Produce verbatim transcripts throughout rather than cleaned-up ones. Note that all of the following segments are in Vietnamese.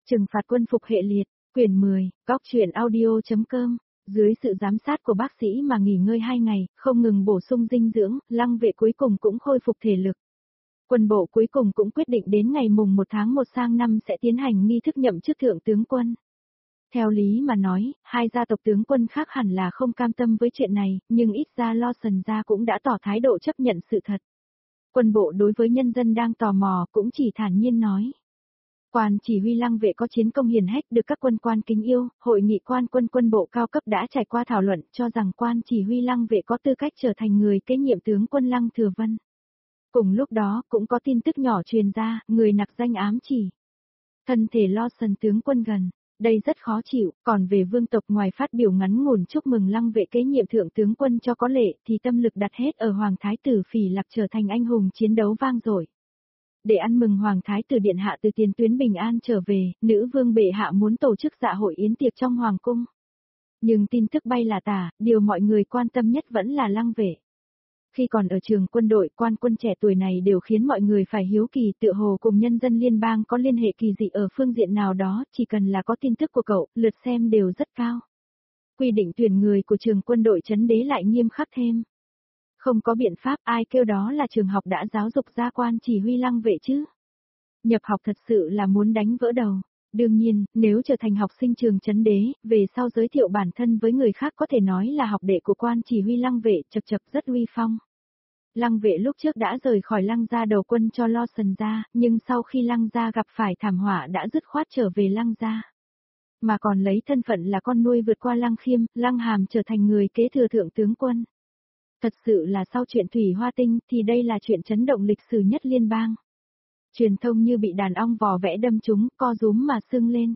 Trừng phạt quân phục hệ liệt, quyển mười, góc truyện audio chấm com. Dưới sự giám sát của bác sĩ mà nghỉ ngơi hai ngày, không ngừng bổ sung dinh dưỡng, Lăng Vệ cuối cùng cũng khôi phục thể lực. Quân bộ cuối cùng cũng quyết định đến ngày mùng một tháng một sang năm sẽ tiến hành nghi thức nhậm chức thượng tướng quân. Theo lý mà nói, hai gia tộc tướng quân khác hẳn là không cam tâm với chuyện này, nhưng ít ra Lawson gia cũng đã tỏ thái độ chấp nhận sự thật. Quân bộ đối với nhân dân đang tò mò cũng chỉ thản nhiên nói. Quan chỉ huy Lăng Vệ có chiến công hiển hách được các quân quan kính yêu, hội nghị quan quân quân bộ cao cấp đã trải qua thảo luận cho rằng quan chỉ huy Lăng Vệ có tư cách trở thành người kế nhiệm tướng quân Lăng Thừa Vân. Cùng lúc đó cũng có tin tức nhỏ truyền ra, người nặc danh ám chỉ. Thân thể Lawson tướng quân gần, đây rất khó chịu, còn về vương tộc ngoài phát biểu ngắn ngủn chúc mừng Lăng Vệ kế nhiệm thượng tướng quân cho có lệ thì tâm lực đặt hết ở Hoàng Thái tử Phỉ Lạc trở thành anh hùng chiến đấu vang dội. Để ăn mừng Hoàng Thái tử Điện Hạ từ tiền tuyến bình an trở về, nữ vương bệ hạ muốn tổ chức dạ hội yến tiệc trong Hoàng cung. Nhưng tin tức bay là tả, điều mọi người quan tâm nhất vẫn là Lăng Vệ. Khi còn ở trường quân đội, quan quân trẻ tuổi này đều khiến mọi người phải hiếu kỳ, tựa hồ cùng nhân dân liên bang có liên hệ kỳ dị ở phương diện nào đó, chỉ cần là có tin tức của cậu, lượt xem đều rất cao. Quy định tuyển người của trường quân đội trấn đế lại nghiêm khắc thêm. Không có biện pháp, ai kêu đó là trường học đã giáo dục ra quan chỉ huy Lăng Vệ chứ. Nhập học thật sự là muốn đánh vỡ đầu. Đương nhiên, nếu trở thành học sinh trường trấn đế, về sau giới thiệu bản thân với người khác có thể nói là học đệ của quan chỉ huy Lăng Vệ, chập chập rất uy phong. Lăng Vệ lúc trước đã rời khỏi Lăng gia đầu quân cho Lawson gia, nhưng sau khi Lăng gia gặp phải thảm họa đã dứt khoát trở về Lăng gia. Mà còn lấy thân phận là con nuôi vượt qua Lăng Khiêm, Lăng Hàm trở thành người kế thừa thượng tướng quân. Thật sự là sau chuyện Thủy Hoa Tinh thì đây là chuyện chấn động lịch sử nhất liên bang. Truyền thông như bị đàn ong vò vẽ đâm trúng, co rúm mà sưng lên.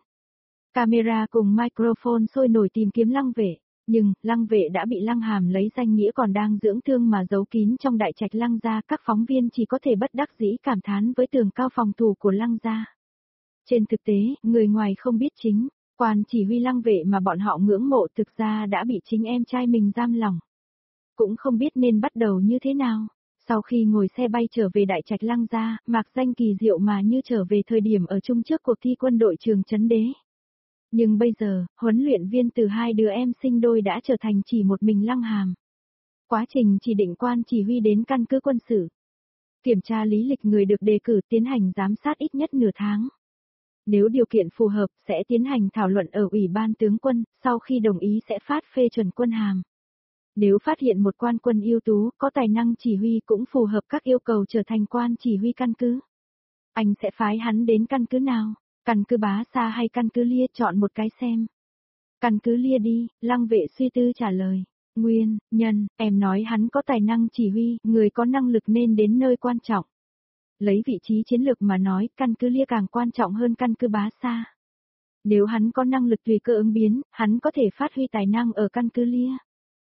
Camera cùng microphone sôi nổi tìm kiếm Lăng Vệ, nhưng Lăng Vệ đã bị Lăng Hàm lấy danh nghĩa còn đang dưỡng thương mà giấu kín trong đại trạch Lăng gia, các phóng viên chỉ có thể bất đắc dĩ cảm thán với tường cao phòng thủ của Lăng gia. Trên thực tế, người ngoài không biết chính, quan chỉ huy Lăng Vệ mà bọn họ ngưỡng mộ thực ra đã bị chính em trai mình giam lỏng. Cũng không biết nên bắt đầu như thế nào. Sau khi ngồi xe bay trở về đại trạch Lăng gia, mạc danh kỳ diệu mà như trở về thời điểm ở chung trước cuộc thi quân đội trường trấn đế. Nhưng bây giờ, huấn luyện viên từ hai đứa em sinh đôi đã trở thành chỉ một mình Lăng Hàm. Quá trình chỉ định quan chỉ huy đến căn cứ quân sự. Kiểm tra lý lịch người được đề cử, tiến hành giám sát ít nhất nửa tháng. Nếu điều kiện phù hợp sẽ tiến hành thảo luận ở Ủy ban tướng quân, sau khi đồng ý sẽ phát phê chuẩn quân hàm. Nếu phát hiện một quan quân ưu tú, có tài năng chỉ huy cũng phù hợp các yêu cầu trở thành quan chỉ huy căn cứ. Anh sẽ phái hắn đến căn cứ nào? Căn cứ Bá Sa hay căn cứ Lia, chọn một cái xem. Căn cứ Lia đi, Lăng Vệ suy tư trả lời. Nguyên, nhân, em nói hắn có tài năng chỉ huy, người có năng lực nên đến nơi quan trọng. Lấy vị trí chiến lược mà nói, căn cứ Lia càng quan trọng hơn căn cứ Bá Sa. Nếu hắn có năng lực tùy cơ ứng biến, hắn có thể phát huy tài năng ở căn cứ Lia.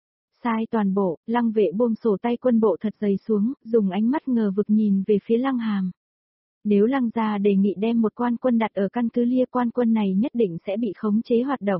Sai toàn bộ, Lăng Vệ buông sổ tay quân bộ thật dày xuống, dùng ánh mắt ngờ vực nhìn về phía Lăng Hàm. Nếu Lăng gia đề nghị đem một quan quân đặt ở căn cứ Lia, quan quân này nhất định sẽ bị khống chế hoạt động.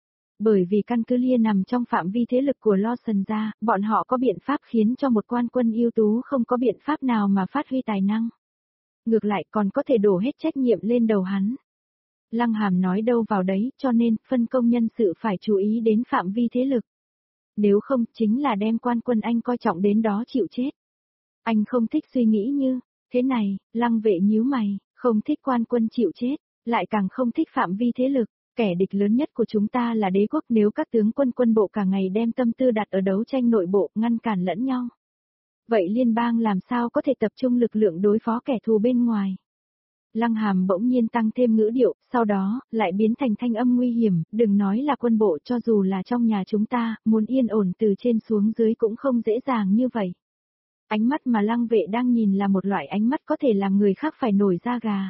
Bởi vì căn cứ Lia nằm trong phạm vi thế lực của Lawson gia, bọn họ có biện pháp khiến cho một quan quân ưu tú không có biện pháp nào mà phát huy tài năng. Ngược lại còn có thể đổ hết trách nhiệm lên đầu hắn. Lăng Hàm nói đâu vào đấy, cho nên phân công nhân sự phải chú ý đến phạm vi thế lực. Nếu không, chính là đem quan quân anh coi trọng đến đó chịu chết. Anh không thích suy nghĩ như thế này. Lăng Vệ nhíu mày, không thích quan quân chịu chết, lại càng không thích phạm vi thế lực. Kẻ địch lớn nhất của chúng ta là đế quốc, nếu các tướng quân quân bộ cả ngày đem tâm tư đặt ở đấu tranh nội bộ, ngăn cản lẫn nhau. Vậy liên bang làm sao có thể tập trung lực lượng đối phó kẻ thù bên ngoài? Lăng Hàm bỗng nhiên tăng thêm ngữ điệu, sau đó, lại biến thành thanh âm nguy hiểm, đừng nói là quân bộ, cho dù là trong nhà chúng ta, muốn yên ổn từ trên xuống dưới cũng không dễ dàng như vậy. Ánh mắt mà Lăng Vệ đang nhìn là một loại ánh mắt có thể làm người khác phải nổi da gà.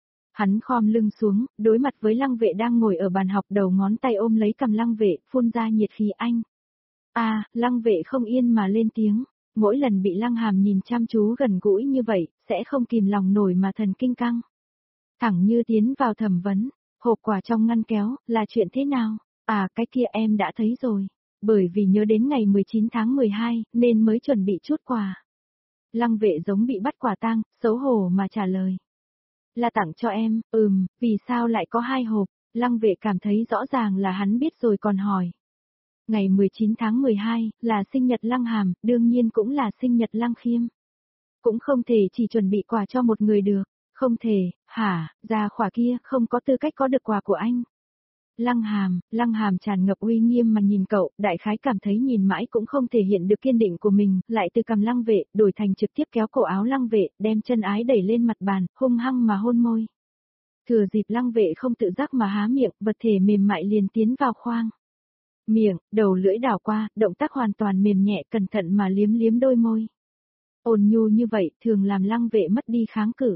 Hắn khom lưng xuống, đối mặt với Lăng Vệ đang ngồi ở bàn học, đầu ngón tay ôm lấy cằm Lăng Vệ, phun ra nhiệt khí. Anh. À, Lăng Vệ không yên mà lên tiếng. Mỗi lần bị Lăng Hàm nhìn chăm chú gần gũi như vậy, sẽ không kìm lòng nổi mà thần kinh căng. Thẳng như tiến vào thẩm vấn, hộp quà trong ngăn kéo, là chuyện thế nào? À, cái kia em đã thấy rồi. Bởi vì nhớ đến ngày mười chín tháng mười hai, nên mới chuẩn bị chút quà. Lăng Vệ giống bị bắt quả tang, xấu hổ mà trả lời. Là tặng cho em, ừm, vì sao lại có hai hộp? Lăng vệ cảm thấy rõ ràng là hắn biết rồi còn hỏi. Ngày mười chín tháng mười hai, là sinh nhật Lăng Hàm, đương nhiên cũng là sinh nhật Lăng Khiêm. Cũng không thể chỉ chuẩn bị quà cho một người được, không thể, hả, gia khỏa kia không có tư cách có được quà của anh. Lăng Hàm, Lăng Hàm tràn ngập uy nghiêm mà nhìn cậu, đại khái cảm thấy nhìn mãi cũng không thể hiện được kiên định của mình, lại từ cầm Lăng Vệ, đổi thành trực tiếp kéo cổ áo Lăng Vệ, đem chân ái đẩy lên mặt bàn, hung hăng mà hôn môi. Thừa dịp Lăng Vệ không tự giác mà há miệng, vật thể mềm mại liền tiến vào khoang. Miệng, đầu lưỡi đảo qua, động tác hoàn toàn mềm nhẹ cẩn thận mà liếm liếm đôi môi. Ôn nhu như vậy, thường làm Lăng Vệ mất đi kháng cự.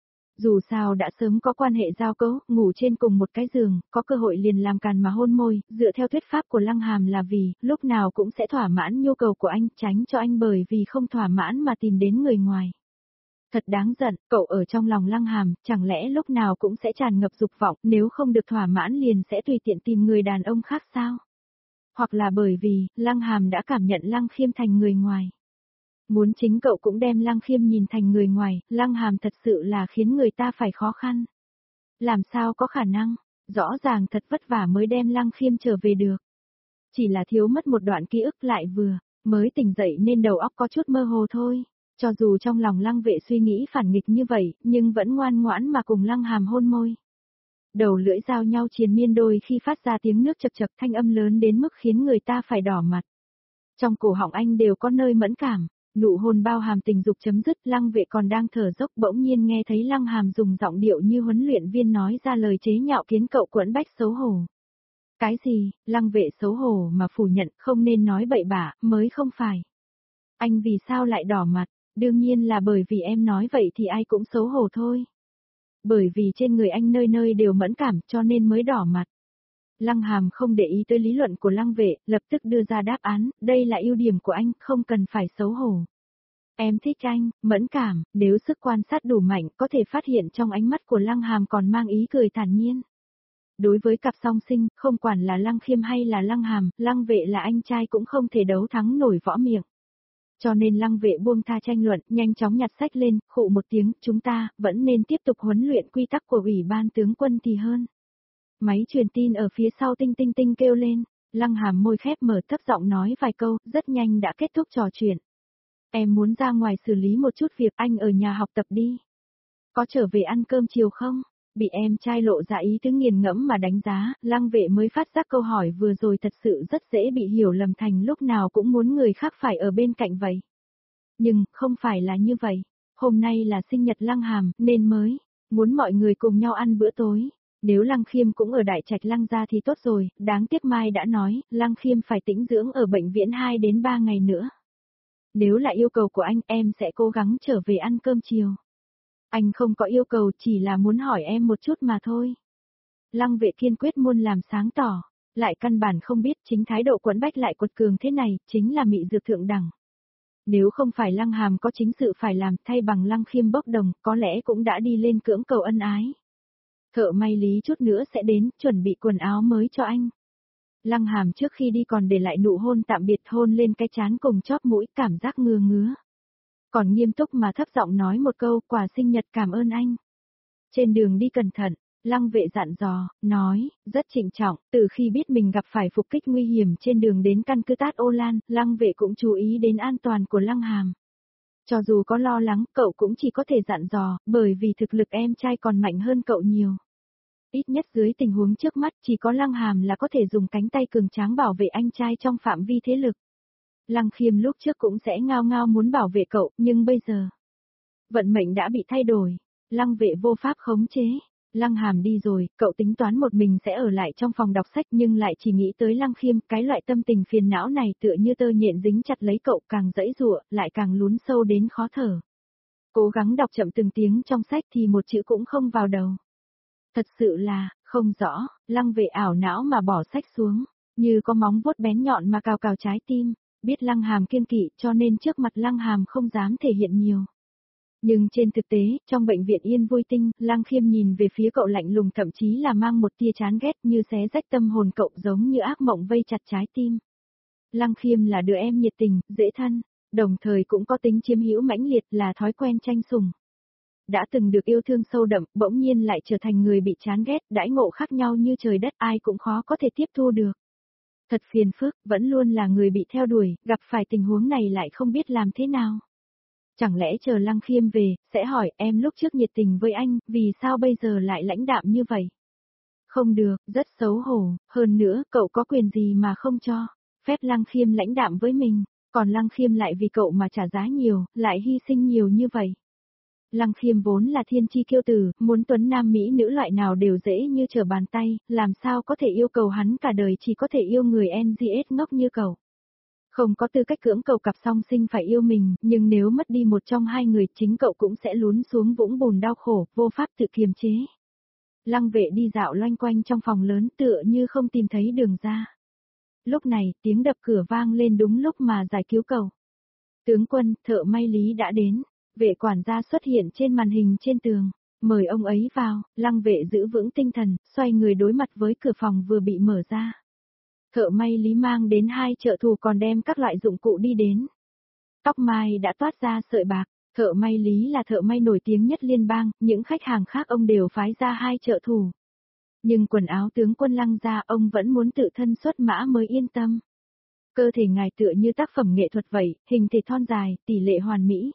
Dù sao đã sớm có quan hệ giao cấu, ngủ trên cùng một cái giường, có cơ hội liền làm càn mà hôn môi, dựa theo thuyết pháp của Lăng Hàm là vì, lúc nào cũng sẽ thỏa mãn nhu cầu của anh, tránh cho anh bởi vì không thỏa mãn mà tìm đến người ngoài. Thật đáng giận, cậu ở trong lòng Lăng Hàm, chẳng lẽ lúc nào cũng sẽ tràn ngập dục vọng, nếu không được thỏa mãn liền sẽ tùy tiện tìm người đàn ông khác sao? Hoặc là bởi vì, Lăng Hàm đã cảm nhận Lăng Khiêm thành người ngoài. Muốn chính cậu cũng đem Lăng Khiêm nhìn thành người ngoài, Lăng Hàm thật sự là khiến người ta phải khó khăn. Làm sao có khả năng, rõ ràng thật vất vả mới đem Lăng Khiêm trở về được. Chỉ là thiếu mất một đoạn ký ức lại vừa, mới tỉnh dậy nên đầu óc có chút mơ hồ thôi. Cho dù trong lòng Lăng Vệ suy nghĩ phản nghịch như vậy, nhưng vẫn ngoan ngoãn mà cùng Lăng Hàm hôn môi. Đầu lưỡi giao nhau triền miên đôi khi phát ra tiếng nước chập chập thanh âm lớn đến mức khiến người ta phải đỏ mặt. Trong cổ họng anh đều có nơi mẫn cảm. Nụ hôn bao hàm tình dục chấm dứt, Lăng Vệ còn đang thở dốc bỗng nhiên nghe thấy Lăng Hàm dùng giọng điệu như huấn luyện viên nói ra lời chế nhạo khiến cậu quẫn bách xấu hổ. Cái gì, Lăng Vệ xấu hổ mà phủ nhận không nên nói bậy bạ, mới không phải. Anh vì sao lại đỏ mặt, đương nhiên là bởi vì em nói vậy thì ai cũng xấu hổ thôi. Bởi vì trên người anh nơi nơi đều mẫn cảm cho nên mới đỏ mặt. Lăng Hàm không để ý tới lý luận của Lăng Vệ, lập tức đưa ra đáp án, đây là ưu điểm của anh, không cần phải xấu hổ. Em thích anh, mẫn cảm, nếu sức quan sát đủ mạnh có thể phát hiện trong ánh mắt của Lăng Hàm còn mang ý cười thản nhiên. Đối với cặp song sinh, không quản là Lăng Khiêm hay là Lăng Hàm, Lăng Vệ là anh trai cũng không thể đấu thắng nổi võ miệng. Cho nên Lăng Vệ buông tha tranh luận, nhanh chóng nhặt sách lên, khụ một tiếng, chúng ta, vẫn nên tiếp tục huấn luyện quy tắc của Ủy ban tướng quân thì hơn. Máy truyền tin ở phía sau tinh tinh tinh kêu lên, Lăng Hàm môi khép mở thấp giọng nói vài câu, rất nhanh đã kết thúc trò chuyện. Em muốn ra ngoài xử lý một chút việc, anh ở nhà học tập đi. Có trở về ăn cơm chiều không? Bị em trai lộ ra ý tứ nghiền ngẫm mà đánh giá, Lăng Vệ mới phát giác câu hỏi vừa rồi thật sự rất dễ bị hiểu lầm thành lúc nào cũng muốn người khác phải ở bên cạnh vậy. Nhưng, không phải là như vậy. Hôm nay là sinh nhật Lăng Hàm, nên mới, muốn mọi người cùng nhau ăn bữa tối. Nếu Lăng Khiêm cũng ở Đại Trạch Lăng gia thì tốt rồi, đáng tiếc Mai đã nói, Lăng Khiêm phải tĩnh dưỡng ở bệnh viện hai đến ba ngày nữa. Nếu là yêu cầu của anh, em sẽ cố gắng trở về ăn cơm chiều. Anh không có yêu cầu, chỉ là muốn hỏi em một chút mà thôi. Lăng Vệ kiên quyết muôn làm sáng tỏ, lại căn bản không biết chính thái độ quẫn bách lại quật cường thế này, chính là mị dược thượng đẳng. Nếu không phải Lăng Hàm có chính sự phải làm thay bằng Lăng Khiêm bốc đồng, có lẽ cũng đã đi lên cưỡng cầu ân ái. Thợ may lý chút nữa sẽ đến, chuẩn bị quần áo mới cho anh. Lăng Hàm trước khi đi còn để lại nụ hôn tạm biệt hôn lên cái trán cùng chóp mũi, cảm giác ngứa ngứa. Còn nghiêm túc mà thấp giọng nói một câu, quà sinh nhật cảm ơn anh. Trên đường đi cẩn thận, Lăng Vệ dặn dò, nói, rất trịnh trọng, từ khi biết mình gặp phải phục kích nguy hiểm trên đường đến căn cứ Tát Ô Lan, Lăng Vệ cũng chú ý đến an toàn của Lăng Hàm. Cho dù có lo lắng, cậu cũng chỉ có thể dặn dò, bởi vì thực lực em trai còn mạnh hơn cậu nhiều. Ít nhất dưới tình huống trước mắt chỉ có Lăng Hàm là có thể dùng cánh tay cường tráng bảo vệ anh trai trong phạm vi thế lực. Lăng Khiêm lúc trước cũng sẽ ngao ngao muốn bảo vệ cậu, nhưng bây giờ, vận mệnh đã bị thay đổi. Lăng Vệ vô pháp khống chế. Lăng Hàm đi rồi, cậu tính toán một mình sẽ ở lại trong phòng đọc sách nhưng lại chỉ nghĩ tới Lăng Khiêm, cái loại tâm tình phiền não này tựa như tơ nhện dính chặt lấy cậu, càng giãy giụa, lại càng lún sâu đến khó thở. Cố gắng đọc chậm từng tiếng trong sách thì một chữ cũng không vào đầu. Thật sự là, không rõ, Lăng Vệ ảo não mà bỏ sách xuống, như có móng vuốt bén nhọn mà cào cào trái tim, biết Lăng Hàm kiêng kỵ cho nên trước mặt Lăng Hàm không dám thể hiện nhiều. Nhưng trên thực tế, trong bệnh viện Yên Vui Tinh, Lăng Khiêm nhìn về phía cậu lạnh lùng thậm chí là mang một tia chán ghét như xé rách tâm hồn cậu giống như ác mộng vây chặt trái tim. Lăng Khiêm là đứa em nhiệt tình, dễ thân, đồng thời cũng có tính chiếm hữu mãnh liệt là thói quen tranh sủng. đã từng được yêu thương sâu đậm, bỗng nhiên lại trở thành người bị chán ghét, đãi ngộ khác nhau như trời đất, ai cũng khó có thể tiếp thu được. Thật phiền phức, vẫn luôn là người bị theo đuổi, gặp phải tình huống này lại không biết làm thế nào. Chẳng lẽ chờ Lăng Khiêm về, sẽ hỏi em lúc trước nhiệt tình với anh, vì sao bây giờ lại lãnh đạm như vậy? Không được, rất xấu hổ, hơn nữa, cậu có quyền gì mà không cho, phép Lăng Khiêm lãnh đạm với mình, còn Lăng Khiêm lại vì cậu mà trả giá nhiều, lại hy sinh nhiều như vậy. Lăng Khiêm vốn là thiên chi kiêu tử, muốn tuấn nam mỹ nữ loại nào đều dễ như trở bàn tay, làm sao có thể yêu cầu hắn cả đời chỉ có thể yêu người en giê ét ngốc như cậu. Không có tư cách cưỡng cầu cặp song sinh phải yêu mình, nhưng nếu mất đi một trong hai người chính cậu cũng sẽ lún xuống vũng bùn đau khổ, vô pháp tự kiềm chế. Lăng Vệ đi dạo loanh quanh trong phòng lớn tựa như không tìm thấy đường ra. Lúc này, tiếng đập cửa vang lên đúng lúc mà giải cứu cậu. Tướng quân, thợ may Lý đã đến. Vệ quản gia xuất hiện trên màn hình trên tường. Mời ông ấy vào, Lăng Vệ giữ vững tinh thần, xoay người đối mặt với cửa phòng vừa bị mở ra. Thợ may Lý mang đến hai trợ thủ còn đem các loại dụng cụ đi đến. Tóc mai đã toát ra sợi bạc. Thợ may Lý là thợ may nổi tiếng nhất liên bang, những khách hàng khác ông đều phái ra hai trợ thủ. Nhưng quần áo tướng quân Lăng gia ông vẫn muốn tự thân xuất mã mới yên tâm. Cơ thể ngài tựa như tác phẩm nghệ thuật vậy, hình thể thon dài, tỷ lệ hoàn mỹ.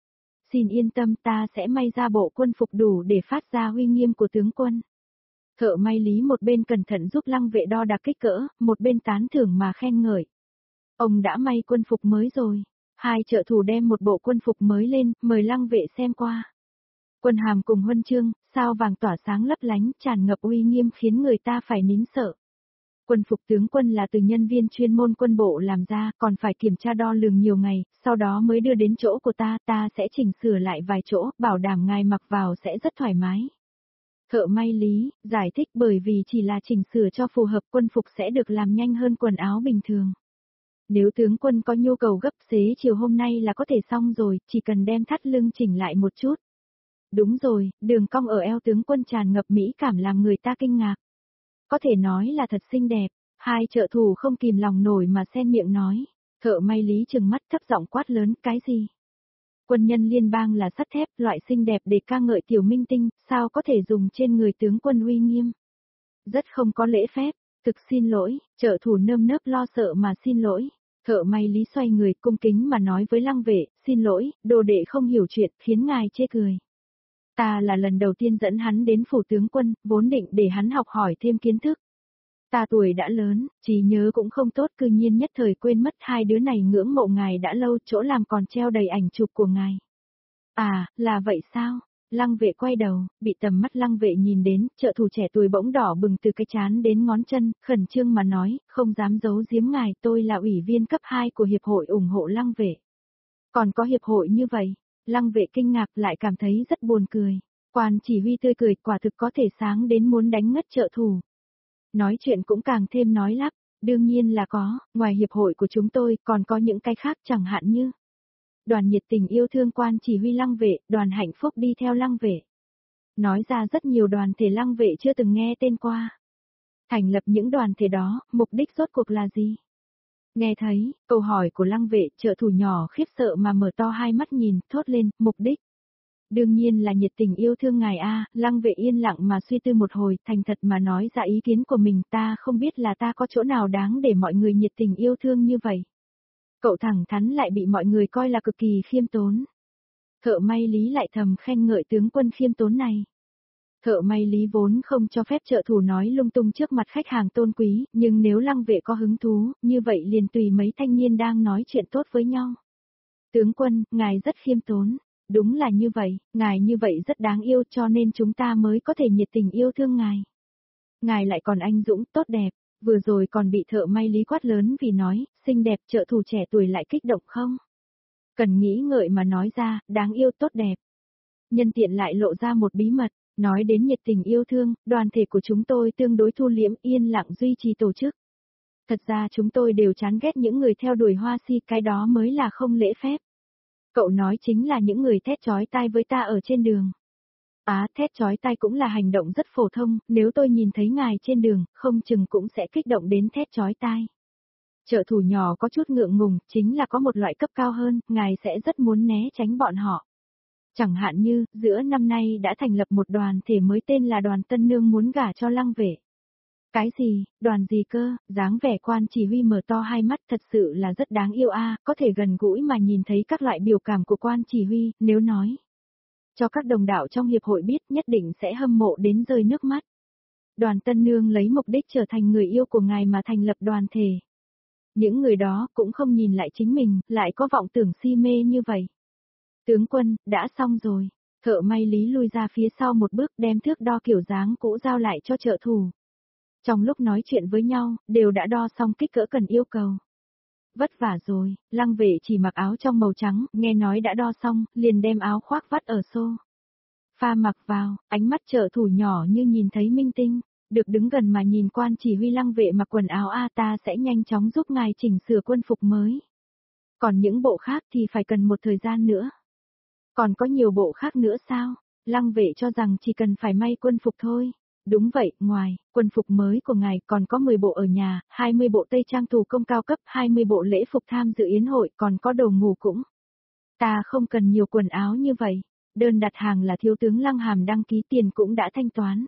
Xin yên tâm, ta sẽ may ra bộ quân phục đủ để phát ra uy nghiêm của tướng quân. Thợ may Lý một bên cẩn thận giúp Lăng Vệ đo đạc kích cỡ, một bên tán thưởng mà khen ngợi. Ông đã may quân phục mới rồi. Hai trợ thủ đem một bộ quân phục mới lên, mời Lăng Vệ xem qua. Quân hàm cùng huân chương, sao vàng tỏa sáng lấp lánh, tràn ngập uy nghiêm khiến người ta phải nín sợ. Quân phục tướng quân là từ nhân viên chuyên môn quân bộ làm ra, còn phải kiểm tra đo lường nhiều ngày, sau đó mới đưa đến chỗ của ta, ta sẽ chỉnh sửa lại vài chỗ, bảo đảm ngài mặc vào sẽ rất thoải mái. Thợ may Lý, giải thích bởi vì chỉ là chỉnh sửa cho phù hợp quân phục sẽ được làm nhanh hơn quần áo bình thường. Nếu tướng quân có nhu cầu gấp xế chiều hôm nay là có thể xong rồi, chỉ cần đem thắt lưng chỉnh lại một chút. Đúng rồi, đường cong ở eo tướng quân tràn ngập mỹ cảm làm người ta kinh ngạc. Có thể nói là thật xinh đẹp, hai trợ thủ không kìm lòng nổi mà xen miệng nói. Thợ may Lý trừng mắt thấp giọng quát lớn, cái gì? Quân nhân liên bang là sắt thép, loại xinh đẹp để ca ngợi tiểu minh tinh, sao có thể dùng trên người tướng quân uy nghiêm? Rất không có lễ phép, thực xin lỗi, trợ thủ nơm nớp lo sợ mà xin lỗi. Thợ may Lý xoay người cung kính mà nói với Lăng Vệ, xin lỗi, đồ đệ không hiểu chuyện, khiến ngài chê cười. Ta là lần đầu tiên dẫn hắn đến phủ tướng quân, vốn định để hắn học hỏi thêm kiến thức. Ta tuổi đã lớn, trí nhớ cũng không tốt, cư nhiên nhất thời quên mất hai đứa này ngưỡng mộ ngài đã lâu, chỗ làm còn treo đầy ảnh chụp của ngài. À, là vậy sao? Lăng Vệ quay đầu, bị tầm mắt Lăng Vệ nhìn đến, trợ thủ trẻ tuổi bỗng đỏ bừng từ cái trán đến ngón chân, khẩn trương mà nói, không dám giấu giếm ngài, tôi là ủy viên cấp hai của hiệp hội ủng hộ Lăng Vệ. Còn có hiệp hội như vậy? Lăng Vệ kinh ngạc lại cảm thấy rất buồn cười. Quan chỉ huy tươi cười, quả thực có thể sáng đến muốn đánh ngất trợ thủ. Nói chuyện cũng càng thêm nói lắp, đương nhiên là có, ngoài hiệp hội của chúng tôi còn có những cái khác chẳng hạn như đoàn nhiệt tình yêu thương quan chỉ huy Lăng Vệ, đoàn hạnh phúc đi theo Lăng Vệ. Nói ra rất nhiều đoàn thể Lăng Vệ chưa từng nghe tên qua. Thành lập những đoàn thể đó, mục đích rốt cuộc là gì? Nghe thấy, câu hỏi của Lăng Vệ, trợ thủ nhỏ khiếp sợ mà mở to hai mắt nhìn, thốt lên, mục đích. Đương nhiên là nhiệt tình yêu thương ngài a. Lăng Vệ yên lặng mà suy tư một hồi, thành thật mà nói ra ý kiến của mình, ta không biết là ta có chỗ nào đáng để mọi người nhiệt tình yêu thương như vậy. Cậu thẳng thắn lại bị mọi người coi là cực kỳ khiêm tốn. Thợ may Lý lại thầm khen ngợi tướng quân khiêm tốn này. Thợ may Lý vốn không cho phép trợ thủ nói lung tung trước mặt khách hàng tôn quý, nhưng nếu Lăng Vệ có hứng thú, như vậy liền tùy mấy thanh niên đang nói chuyện tốt với nhau. Tướng quân, ngài rất khiêm tốn. Đúng là như vậy, ngài như vậy rất đáng yêu cho nên chúng ta mới có thể nhiệt tình yêu thương ngài. Ngài lại còn anh dũng, tốt đẹp, vừa rồi còn bị thợ may Lý quát lớn vì nói, xinh đẹp, trợ thủ trẻ tuổi lại kích động không? Cần nghĩ ngợi mà nói ra, đáng yêu tốt đẹp. Nhân tiện lại lộ ra một bí mật, nói đến nhiệt tình yêu thương, đoàn thể của chúng tôi tương đối thu liễm, yên lặng duy trì tổ chức. Thật ra chúng tôi đều chán ghét những người theo đuổi hoa si, cái đó mới là không lễ phép. Cậu nói chính là những người thét chói tai với ta ở trên đường. Á, thét chói tai cũng là hành động rất phổ thông, nếu tôi nhìn thấy ngài trên đường, không chừng cũng sẽ kích động đến thét chói tai. Trợ thủ nhỏ có chút ngượng ngùng, chính là có một loại cấp cao hơn, ngài sẽ rất muốn né tránh bọn họ. Chẳng hạn như, giữa năm nay đã thành lập một đoàn thể mới tên là đoàn Tân Nương muốn gả cho Lăng Vệ. Cái gì, đoàn gì cơ, dáng vẻ quan chỉ huy mở to hai mắt thật sự là rất đáng yêu a, có thể gần gũi mà nhìn thấy các loại biểu cảm của quan chỉ huy, nếu nói cho các đồng đạo trong hiệp hội biết nhất định sẽ hâm mộ đến rơi nước mắt. Đoàn Tân Nương lấy mục đích trở thành người yêu của ngài mà thành lập đoàn thể. Những người đó cũng không nhìn lại chính mình, lại có vọng tưởng si mê như vậy. Tướng quân, đã xong rồi. Thợ may Lý lui ra phía sau một bước đem thước đo kiểu dáng cũ giao lại cho trợ thủ. Trong lúc nói chuyện với nhau, đều đã đo xong kích cỡ cần yêu cầu. Vất vả rồi, Lăng Vệ chỉ mặc áo trong màu trắng, nghe nói đã đo xong, liền đem áo khoác vắt ở xô pha mặc vào, ánh mắt trợ thủ nhỏ như nhìn thấy minh tinh, được đứng gần mà nhìn quan chỉ huy Lăng Vệ mặc quần áo a ta sẽ nhanh chóng giúp ngài chỉnh sửa quân phục mới. Còn những bộ khác thì phải cần một thời gian nữa. Còn có nhiều bộ khác nữa sao? Lăng Vệ cho rằng chỉ cần phải may quân phục thôi. Đúng vậy, ngoài quân phục mới của ngài còn có mười bộ ở nhà, hai mươi bộ tây trang thủ công cao cấp, hai mươi bộ lễ phục tham dự yến hội, còn có đồ ngủ cũng. Ta không cần nhiều quần áo như vậy. Đơn đặt hàng là thiếu tướng Lăng Hàm đăng ký, tiền cũng đã thanh toán.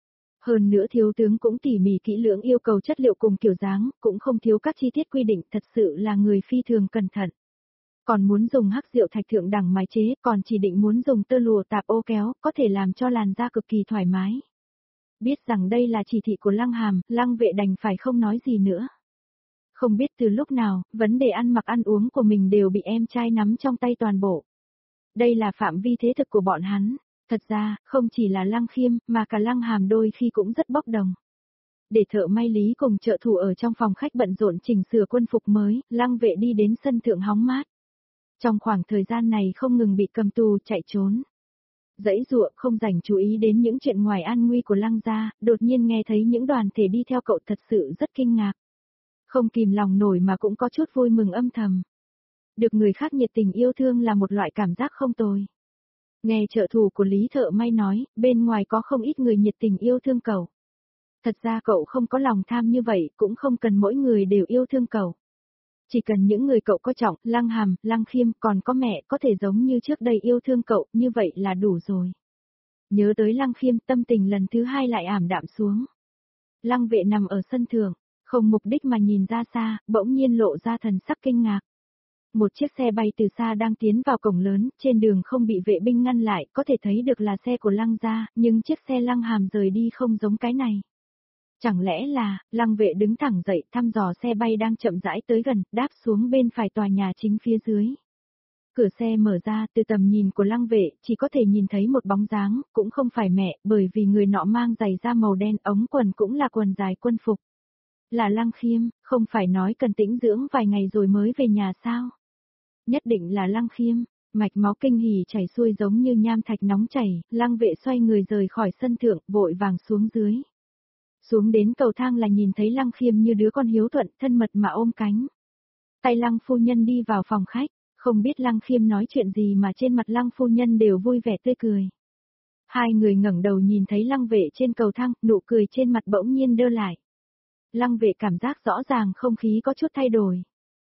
Hơn nữa thiếu tướng cũng tỉ mỉ kỹ lưỡng yêu cầu chất liệu cùng kiểu dáng, cũng không thiếu các chi tiết quy định, thật sự là người phi thường cẩn thận. Còn muốn dùng hắc diệu thạch thượng đẳng mài chế, còn chỉ định muốn dùng tơ lụa tạp ô kéo, có thể làm cho làn da cực kỳ thoải mái. Biết rằng đây là chỉ thị của Lăng Hàm, Lăng Vệ đành phải không nói gì nữa. Không biết từ lúc nào, vấn đề ăn mặc ăn uống của mình đều bị em trai nắm trong tay toàn bộ. Đây là phạm vi thế thực của bọn hắn. Thật ra, không chỉ là Lăng Khiêm, mà cả Lăng Hàm đôi khi cũng rất bốc đồng. Để thợ may Lý cùng trợ thủ ở trong phòng khách bận rộn chỉnh sửa quân phục mới, Lăng Vệ đi đến sân thượng hóng mát. Trong khoảng thời gian này không ngừng bị cầm tù chạy trốn. Dãy dụa không dành chú ý đến những chuyện ngoài an nguy của Lăng gia, đột nhiên nghe thấy những đoàn thể đi theo cậu thật sự rất kinh ngạc. Không kìm lòng nổi mà cũng có chút vui mừng âm thầm. Được người khác nhiệt tình yêu thương là một loại cảm giác không tồi. Nghe trợ thủ của Lý thợ may nói, bên ngoài có không ít người nhiệt tình yêu thương cậu. Thật ra cậu không có lòng tham như vậy, cũng không cần mỗi người đều yêu thương cậu. Chỉ cần những người cậu coi trọng, Lăng Hàm, Lăng Khiêm, còn có mẹ có thể giống như trước đây yêu thương cậu, như vậy là đủ rồi. Nhớ tới Lăng Khiêm, tâm tình lần thứ hai lại ảm đạm xuống. Lăng Vệ nằm ở sân thượng, không mục đích mà nhìn ra xa, bỗng nhiên lộ ra thần sắc kinh ngạc. Một chiếc xe bay từ xa đang tiến vào cổng lớn, trên đường không bị vệ binh ngăn lại, có thể thấy được là xe của Lăng gia, nhưng chiếc xe Lăng Hàm rời đi không giống cái này. Chẳng lẽ là, Lăng Vệ đứng thẳng dậy thăm dò xe bay đang chậm rãi tới gần, đáp xuống bên phải tòa nhà chính phía dưới. Cửa xe mở ra, từ tầm nhìn của Lăng Vệ, chỉ có thể nhìn thấy một bóng dáng, cũng không phải mẹ, bởi vì người nọ mang giày da màu đen, ống quần cũng là quần dài quân phục. Là Lăng Khiêm, không phải nói cần tĩnh dưỡng vài ngày rồi mới về nhà sao? Nhất định là Lăng Khiêm, mạch máu kinh hỉ chảy xuôi giống như nham thạch nóng chảy, Lăng Vệ xoay người rời khỏi sân thượng, vội vàng xuống dưới. Xuống đến cầu thang là nhìn thấy Lăng Khiêm như đứa con hiếu thuận, thân mật mà ôm cánh. Tay Lăng phu nhân đi vào phòng khách, không biết Lăng Khiêm nói chuyện gì mà trên mặt Lăng phu nhân đều vui vẻ tươi cười. Hai người ngẩng đầu nhìn thấy Lăng Vệ trên cầu thang, nụ cười trên mặt bỗng nhiên đơ lại. Lăng Vệ cảm giác rõ ràng không khí có chút thay đổi.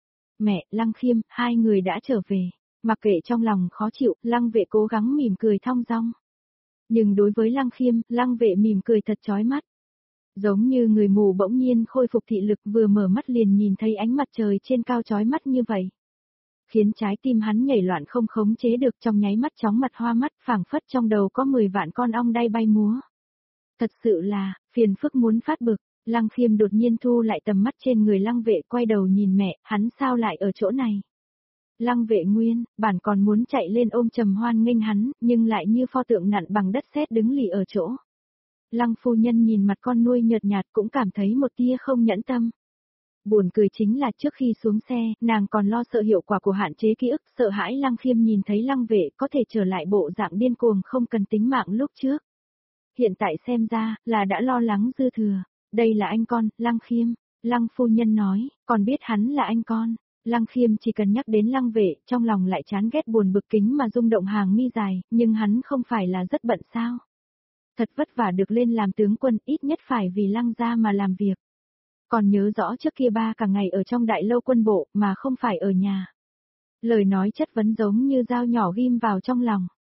Mẹ, Lăng Khiêm, hai người đã trở về. Mặc kệ trong lòng khó chịu, Lăng Vệ cố gắng mỉm cười thong dong. Nhưng đối với Lăng Khiêm, Lăng Vệ mỉm cười thật chói mắt. Giống như người mù bỗng nhiên khôi phục thị lực, vừa mở mắt liền nhìn thấy ánh mặt trời trên cao chói mắt như vậy. Khiến trái tim hắn nhảy loạn không khống chế được, trong nháy mắt chóng mặt hoa mắt, phảng phất trong đầu có mười vạn con ong đay bay múa. Thật sự là, phiền phức muốn phát bực. Lăng Khiêm đột nhiên thu lại tầm mắt trên người Lăng Vệ, quay đầu nhìn mẹ, hắn sao lại ở chỗ này? Lăng Vệ Nguyên, bản còn muốn chạy lên ôm trầm hoan nghênh hắn, nhưng lại như pho tượng nặn bằng đất sét đứng lì ở chỗ. Lăng phu nhân nhìn mặt con nuôi nhợt nhạt cũng cảm thấy một tia không nhẫn tâm. Buồn cười chính là trước khi xuống xe, nàng còn lo sợ hiệu quả của hạn chế ký ức, sợ hãi Lăng Khiêm nhìn thấy Lăng Vệ có thể trở lại bộ dạng điên cuồng không cần tính mạng lúc trước. Hiện tại xem ra, là đã lo lắng dư thừa. Đây là anh con, Lăng Khiêm. Lăng phu nhân nói, còn biết hắn là anh con. Lăng Khiêm chỉ cần nhắc đến Lăng Vệ, trong lòng lại chán ghét buồn bực kính mà rung động hàng mi dài, nhưng hắn không phải là rất bận sao. Thật vất vả được lên làm tướng quân, ít nhất phải vì Lăng gia mà làm việc. Còn nhớ rõ trước kia ba cả ngày ở trong đại lâu quân bộ, mà không phải ở nhà. Lời nói chất vấn giống như dao nhỏ ghim vào trong lòng.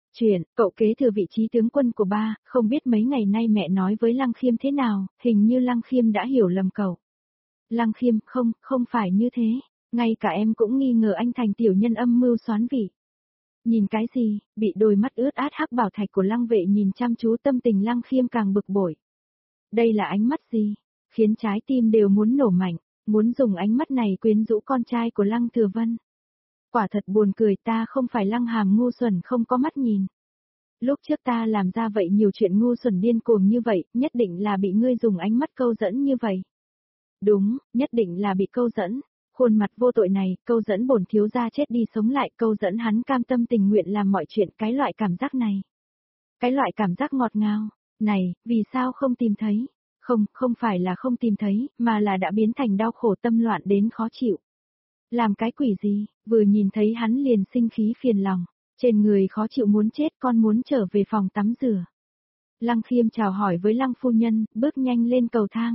Chuyện, cậu kế thừa vị trí tướng quân của ba, không biết mấy ngày nay mẹ nói với Lăng Khiêm thế nào, hình như Lăng Khiêm đã hiểu lầm cậu. Lăng Khiêm, không, không phải như thế, ngay cả em cũng nghi ngờ anh thành tiểu nhân âm mưu xoán vị. Nhìn cái gì, bị đôi mắt ướt át hắc bảo thạch của Lăng Vệ nhìn chăm chú, tâm tình Lăng Khiêm càng bực bội. Đây là ánh mắt gì, khiến trái tim đều muốn nổ mạnh, muốn dùng ánh mắt này quyến rũ con trai của Lăng Thừa Vân. Quả thật buồn cười, ta không phải Lăng Hàm ngu xuẩn không có mắt nhìn. Lúc trước ta làm ra vậy nhiều chuyện ngu xuẩn điên cuồng như vậy, nhất định là bị ngươi dùng ánh mắt câu dẫn như vậy. Đúng, nhất định là bị câu dẫn. Khuôn mặt vô tội này, câu dẫn bổn thiếu gia chết đi sống lại, câu dẫn hắn cam tâm tình nguyện làm mọi chuyện, cái loại cảm giác này. Cái loại cảm giác ngọt ngào, này, vì sao không tìm thấy? Không, không phải là không tìm thấy, mà là đã biến thành đau khổ tâm loạn đến khó chịu. Làm cái quỷ gì, vừa nhìn thấy hắn liền sinh khí phiền lòng, trên người khó chịu muốn chết, con muốn trở về phòng tắm rửa. Lăng Khiêm chào hỏi với Lăng phu nhân, bước nhanh lên cầu thang.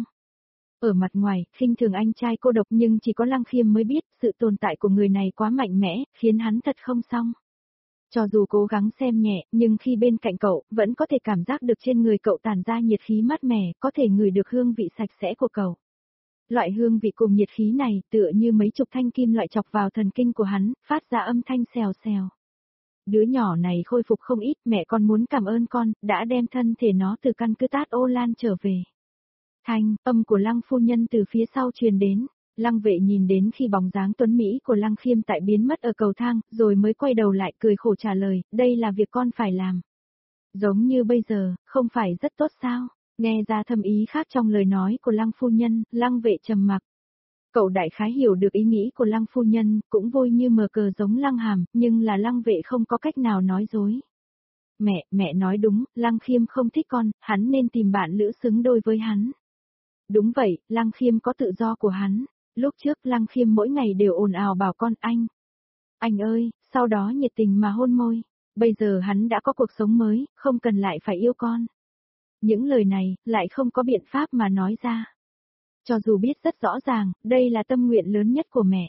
Ở mặt ngoài, khinh thường anh trai cô độc, nhưng chỉ có Lăng Khiêm mới biết, sự tồn tại của người này quá mạnh mẽ, khiến hắn thật không xong. Cho dù cố gắng xem nhẹ, nhưng khi bên cạnh cậu, vẫn có thể cảm giác được trên người cậu tản ra nhiệt khí mát mẻ, có thể ngửi được hương vị sạch sẽ của cậu. Loại hương vị cùng nhiệt khí này, tựa như mấy chục thanh kim loại chọc vào thần kinh của hắn, phát ra âm thanh xèo xèo. Đứa nhỏ này khôi phục không ít, mẹ con muốn cảm ơn con, đã đem thân thể nó từ căn cứ Tát Ô Lan trở về. Thanh, âm của Lăng phu nhân từ phía sau truyền đến. Lăng Vệ nhìn đến khi bóng dáng tuấn Mỹ của Lăng Khiêm tại biến mất ở cầu thang, rồi mới quay đầu lại cười khổ trả lời, đây là việc con phải làm. Giống như bây giờ, không phải rất tốt sao? Nghe ra thâm ý khác trong lời nói của Lăng phu nhân, Lăng Vệ trầm mặc. Cậu đại khái hiểu được ý nghĩ của Lăng phu nhân, cũng vui như mờ cờ giống Lăng Hàm, nhưng là Lăng Vệ không có cách nào nói dối. Mẹ, mẹ nói đúng, Lăng Khiêm không thích con, hắn nên tìm bạn lữ xứng đôi với hắn. Đúng vậy, Lăng Khiêm có tự do của hắn. Lúc trước Lăng Khiêm mỗi ngày đều ồn ào bảo con anh. Anh ơi, sau đó nhiệt tình mà hôn môi. Bây giờ hắn đã có cuộc sống mới, không cần lại phải yêu con. Những lời này, lại không có biện pháp mà nói ra. Cho dù biết rất rõ ràng, đây là tâm nguyện lớn nhất của mẹ.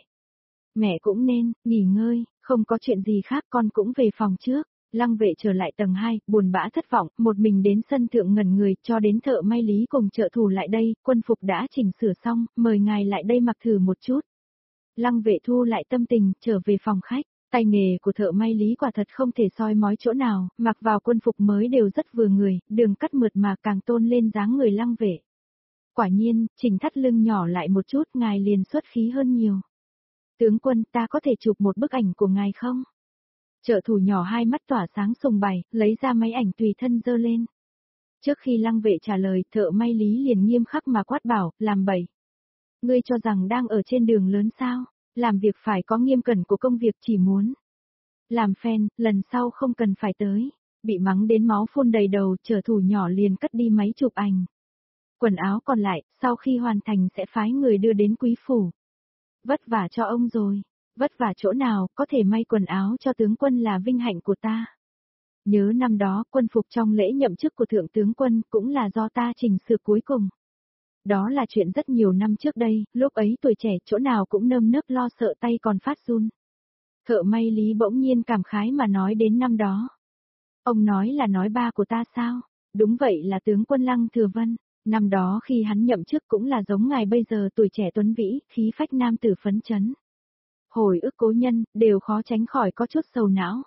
Mẹ cũng nên, nghỉ ngơi, không có chuyện gì khác, con cũng về phòng trước. Lăng Vệ trở lại tầng hai, buồn bã thất vọng, một mình đến sân thượng ngẩn người, cho đến thợ may lý cùng trợ thủ lại đây, quân phục đã chỉnh sửa xong, mời ngài lại đây mặc thử một chút. Lăng Vệ thu lại tâm tình, trở về phòng khách, tay nghề của thợ may lý quả thật không thể soi mói chỗ nào, mặc vào quân phục mới đều rất vừa người, đường cắt mượt mà càng tôn lên dáng người Lăng Vệ. Quả nhiên, chỉnh thắt lưng nhỏ lại một chút, ngài liền xuất khí hơn nhiều. Tướng quân, ta có thể chụp một bức ảnh của ngài không? Trợ thủ nhỏ hai mắt tỏa sáng sùng bày, lấy ra máy ảnh tùy thân dơ lên. Trước khi Lăng Vệ trả lời, thợ may lý liền nghiêm khắc mà quát bảo, làm bậy. Ngươi cho rằng đang ở trên đường lớn sao? Làm việc phải có nghiêm cẩn của công việc, chỉ muốn làm phen, lần sau không cần phải tới. Bị mắng đến máu phun đầy đầu, trợ thủ nhỏ liền cất đi máy chụp ảnh. Quần áo còn lại, sau khi hoàn thành sẽ phái người đưa đến quý phủ. Vất vả cho ông rồi. Vất vả chỗ nào, có thể may quần áo cho tướng quân là vinh hạnh của ta. Nhớ năm đó, quân phục trong lễ nhậm chức của thượng tướng quân cũng là do ta chỉnh sửa cuối cùng. Đó là chuyện rất nhiều năm trước đây, lúc ấy tuổi trẻ chỗ nào cũng nơm nớp lo sợ tay còn phát run. Thợ may lý bỗng nhiên cảm khái mà nói đến năm đó. Ông nói là nói ba của ta sao? Đúng vậy, là tướng quân Lăng Thừa Vân. Năm đó khi hắn nhậm chức cũng là giống ngài bây giờ, tuổi trẻ tuấn vĩ, khí phách nam tử phấn chấn. Hồi ức cố nhân, đều khó tránh khỏi có chút sầu não.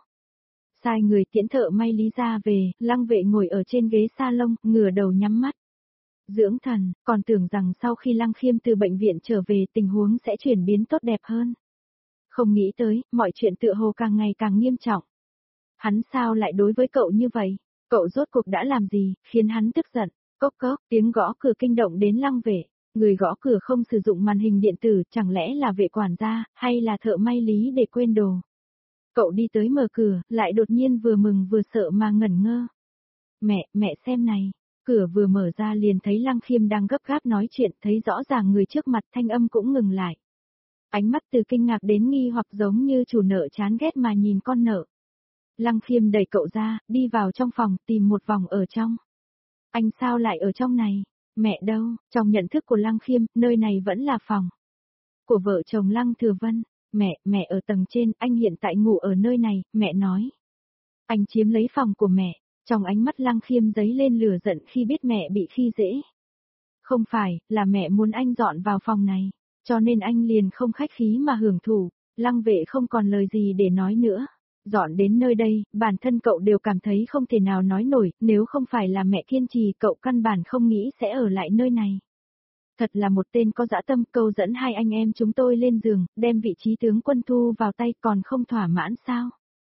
Sai người tiễn thợ may lý ra về, Lăng Vệ ngồi ở trên ghế salon, ngửa đầu nhắm mắt. Dưỡng thần, còn tưởng rằng sau khi Lăng Khiêm từ bệnh viện trở về tình huống sẽ chuyển biến tốt đẹp hơn. Không nghĩ tới, mọi chuyện tựa hồ càng ngày càng nghiêm trọng. Hắn sao lại đối với cậu như vậy? Cậu rốt cuộc đã làm gì, khiến hắn tức giận? Cốc cốc, tiếng gõ cửa kinh động đến Lăng Vệ. Người gõ cửa không sử dụng màn hình điện tử, chẳng lẽ là vệ quản gia, hay là thợ may lý để quên đồ. Cậu đi tới mở cửa, lại đột nhiên vừa mừng vừa sợ mà ngẩn ngơ. Mẹ, mẹ xem này. Cửa vừa mở ra liền thấy Lăng Khiêm đang gấp gáp nói chuyện, thấy rõ ràng người trước mặt, thanh âm cũng ngừng lại. Ánh mắt từ kinh ngạc đến nghi hoặc giống như chủ nợ chán ghét mà nhìn con nợ. Lăng Khiêm đẩy cậu ra, đi vào trong phòng, tìm một vòng ở trong. Anh sao lại ở trong này? Mẹ đâu? Trong nhận thức của Lăng Khiêm, nơi này vẫn là phòng của vợ chồng Lăng Thừa Vân. Mẹ, mẹ ở tầng trên, anh hiện tại ngủ ở nơi này, mẹ nói. Anh chiếm lấy phòng của mẹ, trong ánh mắt Lăng Khiêm dấy lên lửa giận khi biết mẹ bị khi dễ. Không phải, là mẹ muốn anh dọn vào phòng này, cho nên anh liền không khách khí mà hưởng thụ. Lăng Vệ không còn lời gì để nói nữa. Dọn đến nơi đây, bản thân cậu đều cảm thấy không thể nào nói nổi, nếu không phải là mẹ kiên trì cậu căn bản không nghĩ sẽ ở lại nơi này. Thật là một tên có dã tâm, câu dẫn hai anh em chúng tôi lên giường, đem vị trí tướng quân thu vào tay còn không thỏa mãn sao?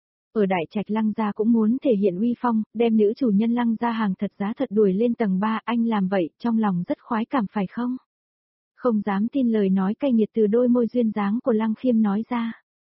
Ở Đại Trạch Lăng gia cũng muốn thể hiện uy phong, đem nữ chủ nhân Lăng gia hàng thật giá thật đuổi lên tầng ba, anh làm vậy trong lòng rất khoái cảm phải không? Không dám tin lời nói cay nghiệt từ đôi môi duyên dáng của Lăng Khiêm nói ra.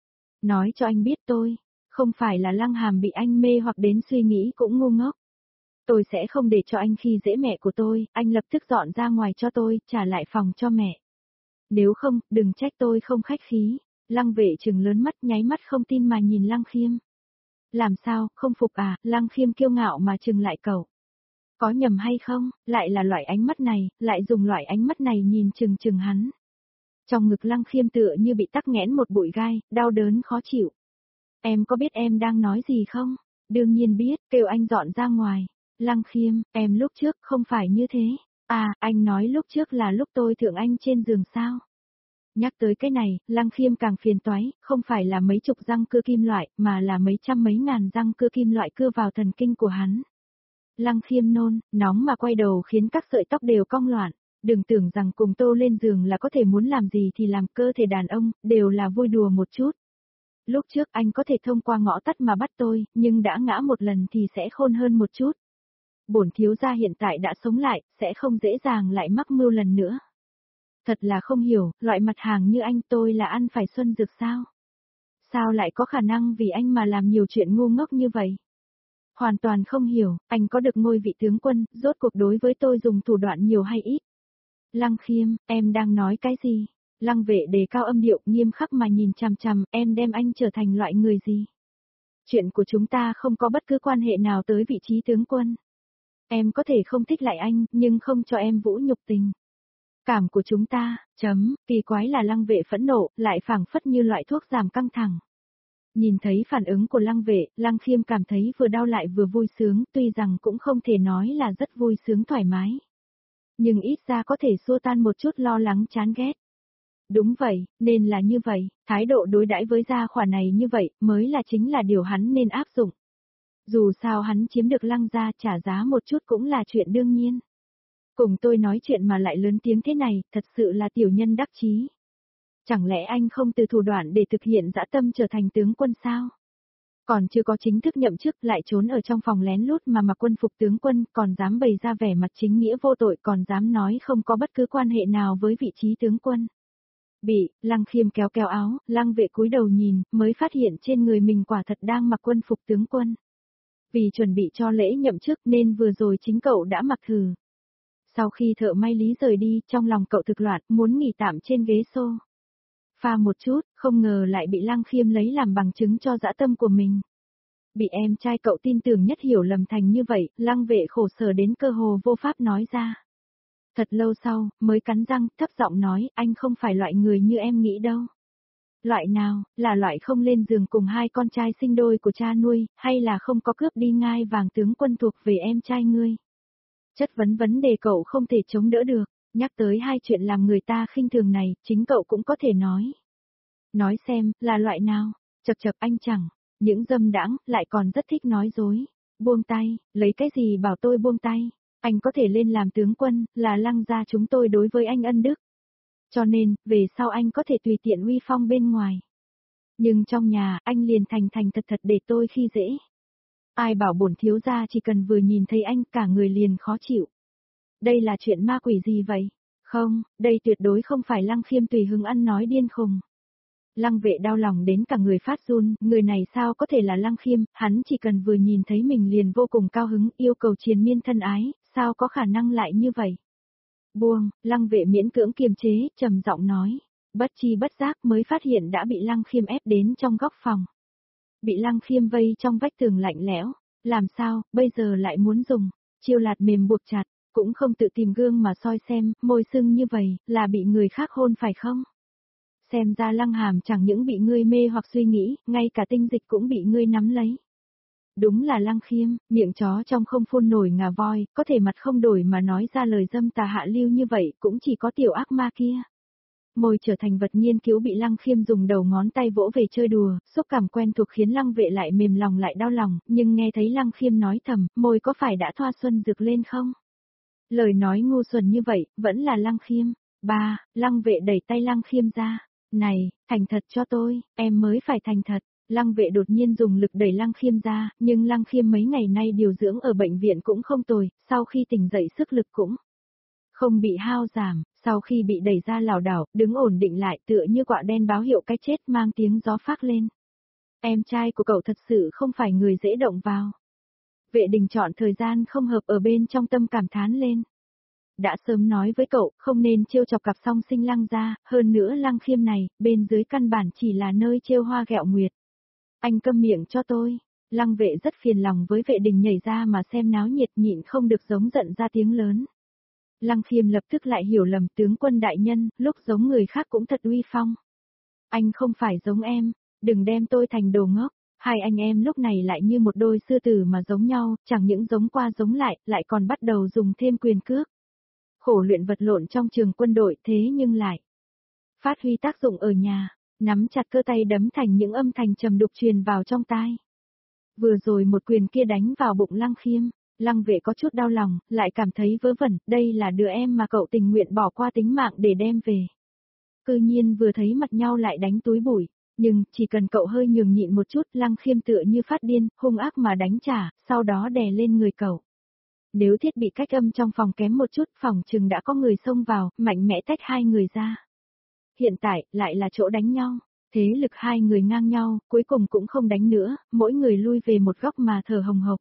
Nói cho anh biết tôi, không phải là Lăng Hàm bị anh mê hoặc đến suy nghĩ cũng ngu ngốc. Tôi sẽ không để cho anh khi dễ mẹ của tôi, anh lập tức dọn ra ngoài cho tôi, trả lại phòng cho mẹ. Nếu không, đừng trách tôi không khách khí. Lăng Vệ trừng lớn mắt nháy mắt không tin mà nhìn Lăng Khiêm. Làm sao, không phục à, Lăng Khiêm kiêu ngạo mà trừng lại cậu. Có nhầm hay không, lại là loại ánh mắt này, lại dùng loại ánh mắt này nhìn trừng trừng hắn. Trong ngực Lăng Khiêm tựa như bị tắc nghẽn một bụi gai, đau đớn khó chịu. Em có biết em đang nói gì không? Đương nhiên biết, kêu anh dọn ra ngoài. Lăng Khiêm, em lúc trước không phải như thế. À, anh nói lúc trước là lúc tôi thượng anh trên giường sao? Nhắc tới cái này, Lăng Khiêm càng phiền toái, không phải là mấy chục răng cưa kim loại, mà là mấy trăm mấy ngàn răng cưa kim loại cưa vào thần kinh của hắn. Lăng Khiêm nôn, nóng mà quay đầu khiến các sợi tóc đều cong loạn. Đừng tưởng rằng cùng Tô lên giường là có thể muốn làm gì thì làm, cơ thể đàn ông, đều là vui đùa một chút. Lúc trước anh có thể thông qua ngõ tắt mà bắt tôi, nhưng đã ngã một lần thì sẽ khôn hơn một chút. Bổn thiếu gia hiện tại đã sống lại, sẽ không dễ dàng lại mắc mưu lần nữa. Thật là không hiểu, loại mặt hàng như anh tôi là ăn phải xuân dược sao? Sao lại có khả năng vì anh mà làm nhiều chuyện ngu ngốc như vậy? Hoàn toàn không hiểu, anh có được ngôi vị tướng quân, rốt cuộc đối với tôi dùng thủ đoạn nhiều hay ít? Lăng Khiêm, em đang nói cái gì? Lăng Vệ đề cao âm điệu nghiêm khắc mà nhìn chằm chằm, em đem anh trở thành loại người gì? Chuyện của chúng ta không có bất cứ quan hệ nào tới vị trí tướng quân. Em có thể không thích lại anh, nhưng không cho em vũ nhục tình cảm của chúng ta, chấm, kỳ quái là Lăng Vệ phẫn nộ, lại phảng phất như loại thuốc giảm căng thẳng. Nhìn thấy phản ứng của Lăng Vệ, Lăng Khiêm cảm thấy vừa đau lại vừa vui sướng, tuy rằng cũng không thể nói là rất vui sướng thoải mái. Nhưng ít ra có thể xua tan một chút lo lắng chán ghét. Đúng vậy, nên là như vậy, thái độ đối đãi với gia khỏa này như vậy, mới là chính là điều hắn nên áp dụng. Dù sao hắn chiếm được Lăng gia, trả giá một chút cũng là chuyện đương nhiên. Cùng tôi nói chuyện mà lại lớn tiếng thế này, thật sự là tiểu nhân đắc chí. Chẳng lẽ anh không từ thủ đoạn để thực hiện dã tâm trở thành tướng quân sao? Còn chưa có chính thức nhậm chức lại trốn ở trong phòng lén lút mà mặc quân phục tướng quân, còn dám bày ra vẻ mặt chính nghĩa vô tội, còn dám nói không có bất cứ quan hệ nào với vị trí tướng quân. Bị, Lăng Khiêm kéo kéo áo, Lăng Vệ cúi đầu nhìn, mới phát hiện trên người mình quả thật đang mặc quân phục tướng quân. Vì chuẩn bị cho lễ nhậm chức nên vừa rồi chính cậu đã mặc thử. Sau khi thợ may Lý rời đi, trong lòng cậu thực loạn, muốn nghỉ tạm trên ghế xô. Pha một chút, không ngờ lại bị Lăng Khiêm lấy làm bằng chứng cho dã tâm của mình. Bị em trai cậu tin tưởng nhất hiểu lầm thành như vậy, Lăng Vệ khổ sở đến cơ hồ vô pháp nói ra. Thật lâu sau, mới cắn răng, thấp giọng nói, anh không phải loại người như em nghĩ đâu. Loại nào, là loại không lên giường cùng hai con trai sinh đôi của cha nuôi, hay là không có cướp đi ngai vàng tướng quân thuộc về em trai ngươi? Chất vấn vấn đề cậu không thể chống đỡ được, nhắc tới hai chuyện làm người ta khinh thường này, chính cậu cũng có thể nói. Nói xem, là loại nào? Chậc chậc anh chẳng, những dâm đãng, lại còn rất thích nói dối. Buông tay, lấy cái gì bảo tôi buông tay? Anh có thể lên làm tướng quân, là Lăng gia chúng tôi đối với anh ân đức. Cho nên, về sau anh có thể tùy tiện uy phong bên ngoài. Nhưng trong nhà, anh liền thành thành thật thật để tôi khi dễ. Ai bảo bổn thiếu gia chỉ cần vừa nhìn thấy anh cả người liền khó chịu. Đây là chuyện ma quỷ gì vậy? Không, đây tuyệt đối không phải Lăng Khiêm tùy hứng ăn nói điên khùng. Lăng Vệ đau lòng đến cả người phát run, người này sao có thể là Lăng Khiêm, hắn chỉ cần vừa nhìn thấy mình liền vô cùng cao hứng, yêu cầu triền miên thân ái, sao có khả năng lại như vậy? Buông, Lăng Vệ miễn cưỡng kiềm chế, trầm giọng nói, bất chi bất giác mới phát hiện đã bị Lăng Khiêm ép đến trong góc phòng. Bị Lăng Khiêm vây trong vách tường lạnh lẽo, làm sao, bây giờ lại muốn dùng, chiêu lạt mềm buộc chặt, cũng không tự tìm gương mà soi xem, môi sưng như vậy, là bị người khác hôn phải không? Xem ra Lăng Hàm chẳng những bị ngươi mê hoặc suy nghĩ, ngay cả tinh dịch cũng bị ngươi nắm lấy. Đúng là Lăng Khiêm, miệng chó trong không phun nổi ngà voi, có thể mặt không đổi mà nói ra lời dâm tà hạ lưu như vậy, cũng chỉ có tiểu ác ma kia. Môi trở thành vật nghiên cứu bị Lăng Khiêm dùng đầu ngón tay vỗ về chơi đùa, xúc cảm quen thuộc khiến Lăng Vệ lại mềm lòng lại đau lòng, nhưng nghe thấy Lăng Khiêm nói thầm, môi có phải đã thoa xuân dược lên không? Lời nói ngu xuẩn như vậy, vẫn là Lăng Khiêm. Ba, Lăng Vệ đẩy tay Lăng Khiêm ra. Này, thành thật cho tôi, em mới phải thành thật. Lăng Vệ đột nhiên dùng lực đẩy Lăng Khiêm ra, nhưng Lăng Khiêm mấy ngày nay điều dưỡng ở bệnh viện cũng không tồi, sau khi tỉnh dậy sức lực cũng không bị hao giảm, sau khi bị đẩy ra lảo đảo, đứng ổn định lại tựa như quạ đen báo hiệu cái chết mang tiếng gió phác lên. Em trai của cậu thật sự không phải người dễ động vào. Vệ Đình chọn thời gian không hợp ở bên trong tâm cảm thán lên. Đã sớm nói với cậu, không nên trêu chọc cặp song sinh Lăng gia, hơn nữa Lăng Khiêm này, bên dưới căn bản chỉ là nơi trêu hoa ghẹo nguyệt. Anh câm miệng cho tôi. Lăng Vệ rất phiền lòng với Vệ Đình nhảy ra mà xem náo nhiệt nhịn không được giống giận ra tiếng lớn. Lăng Khiêm lập tức lại hiểu lầm tướng quân đại nhân, lúc giống người khác cũng thật uy phong. Anh không phải giống em, đừng đem tôi thành đồ ngốc. Hai anh em lúc này lại như một đôi sư tử mà giống nhau, chẳng những giống qua giống lại, lại còn bắt đầu dùng thêm quyền cước. Khổ luyện vật lộn trong trường quân đội thế nhưng lại phát huy tác dụng ở nhà, nắm chặt cơ tay đấm thành những âm thanh trầm đục truyền vào trong tai. Vừa rồi một quyền kia đánh vào bụng Lăng Khiêm, Lăng Vệ có chút đau lòng, lại cảm thấy vớ vẩn, đây là đứa em mà cậu tình nguyện bỏ qua tính mạng để đem về. Cư nhiên vừa thấy mặt nhau lại đánh túi bụi, nhưng chỉ cần cậu hơi nhường nhịn một chút, Lăng Khiêm tựa như phát điên, hung ác mà đánh trả, sau đó đè lên người cậu. Nếu thiết bị cách âm trong phòng kém một chút, phòng chừng đã có người xông vào, mạnh mẽ tách hai người ra. Hiện tại, lại là chỗ đánh nhau. Thế lực hai người ngang nhau, cuối cùng cũng không đánh nữa, mỗi người lui về một góc mà thở hồng hộc.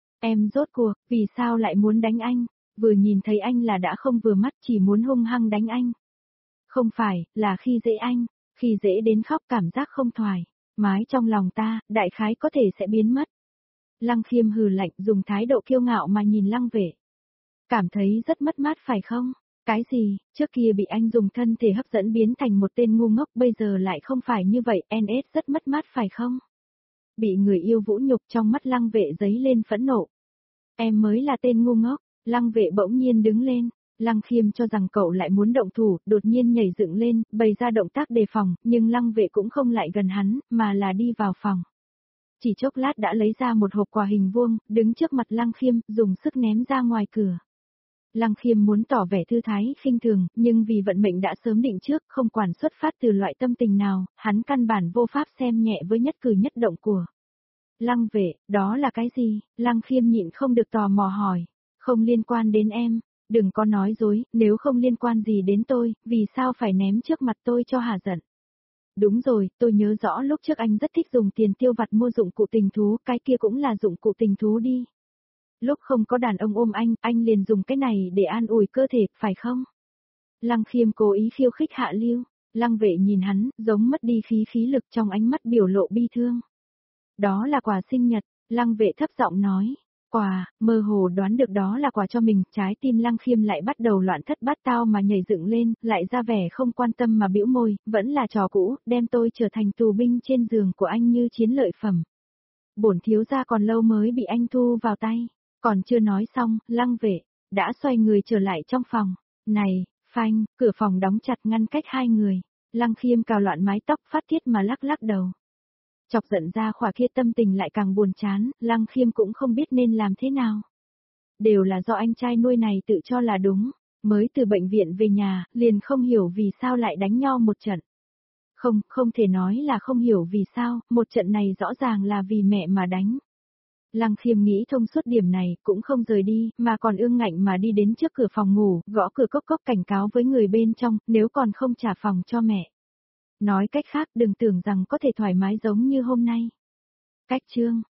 Em rốt cuộc, vì sao lại muốn đánh anh? Vừa nhìn thấy anh là đã không vừa mắt, chỉ muốn hung hăng đánh anh. Không phải, là khi dễ anh, khi dễ đến khóc cảm giác không thoải mái trong lòng ta, đại khái có thể sẽ biến mất. Lăng Khiêm hừ lạnh, dùng thái độ kiêu ngạo mà nhìn Lăng Vệ. Cảm thấy rất mất mát phải không? Cái gì, trước kia bị anh dùng thân thể hấp dẫn biến thành một tên ngu ngốc, bây giờ lại không phải như vậy, en ét rất mất mát phải không? Bị người yêu vũ nhục, trong mắt Lăng Vệ giấy lên phẫn nộ. Em mới là tên ngu ngốc. Lăng Vệ bỗng nhiên đứng lên. Lăng Khiêm cho rằng cậu lại muốn động thủ, đột nhiên nhảy dựng lên, bày ra động tác đề phòng, nhưng Lăng Vệ cũng không lại gần hắn, mà là đi vào phòng. Chỉ chốc lát đã lấy ra một hộp quà hình vuông, đứng trước mặt Lăng Khiêm, dùng sức ném ra ngoài cửa. Lăng Khiêm muốn tỏ vẻ thư thái, khinh thường, nhưng vì vận mệnh đã sớm định trước, không quản xuất phát từ loại tâm tình nào, hắn căn bản vô pháp xem nhẹ với nhất cử nhất động của Lăng Vệ. Đó là cái gì? Lăng Khiêm nhịn không được tò mò hỏi. Không liên quan đến em, đừng có nói dối, nếu không liên quan gì đến tôi, vì sao phải ném trước mặt tôi cho hả giận? Đúng rồi, tôi nhớ rõ lúc trước anh rất thích dùng tiền tiêu vặt mua dụng cụ tình thú, cái kia cũng là dụng cụ tình thú đi. Lúc không có đàn ông ôm anh, anh liền dùng cái này để an ủi cơ thể, phải không? Lăng Khiêm cố ý khiêu khích hạ lưu, Lăng Vệ nhìn hắn, giống mất đi khí khí lực, trong ánh mắt biểu lộ bi thương. Đó là quà sinh nhật, Lăng Vệ thấp giọng nói. Quà, mơ hồ đoán được đó là quà cho mình, trái tim Lăng Khiêm lại bắt đầu loạn thất bát tao mà nhảy dựng lên, lại ra vẻ không quan tâm mà bĩu môi, vẫn là trò cũ, đem tôi trở thành tù binh trên giường của anh như chiến lợi phẩm. Bổn thiếu gia còn lâu mới bị anh thu vào tay, còn chưa nói xong, Lăng Vệ đã xoay người trở lại trong phòng. Này, phanh, cửa phòng đóng chặt ngăn cách hai người. Lăng Khiêm cào loạn mái tóc phát tiết mà lắc lắc đầu. Chọc giận ra khỏa kia tâm tình lại càng buồn chán, Lăng Khiêm cũng không biết nên làm thế nào. Đều là do anh trai nuôi này tự cho là đúng, mới từ bệnh viện về nhà, liền không hiểu vì sao lại đánh nhau một trận. Không, không thể nói là không hiểu vì sao, một trận này rõ ràng là vì mẹ mà đánh. Lăng Khiêm nghĩ thông suốt điểm này, cũng không rời đi, mà còn ương ngạnh mà đi đến trước cửa phòng ngủ, gõ cửa cốc cốc cảnh cáo với người bên trong, nếu còn không trả phòng cho mẹ. Nói cách khác, đừng tưởng rằng có thể thoải mái giống như hôm nay. Cách chương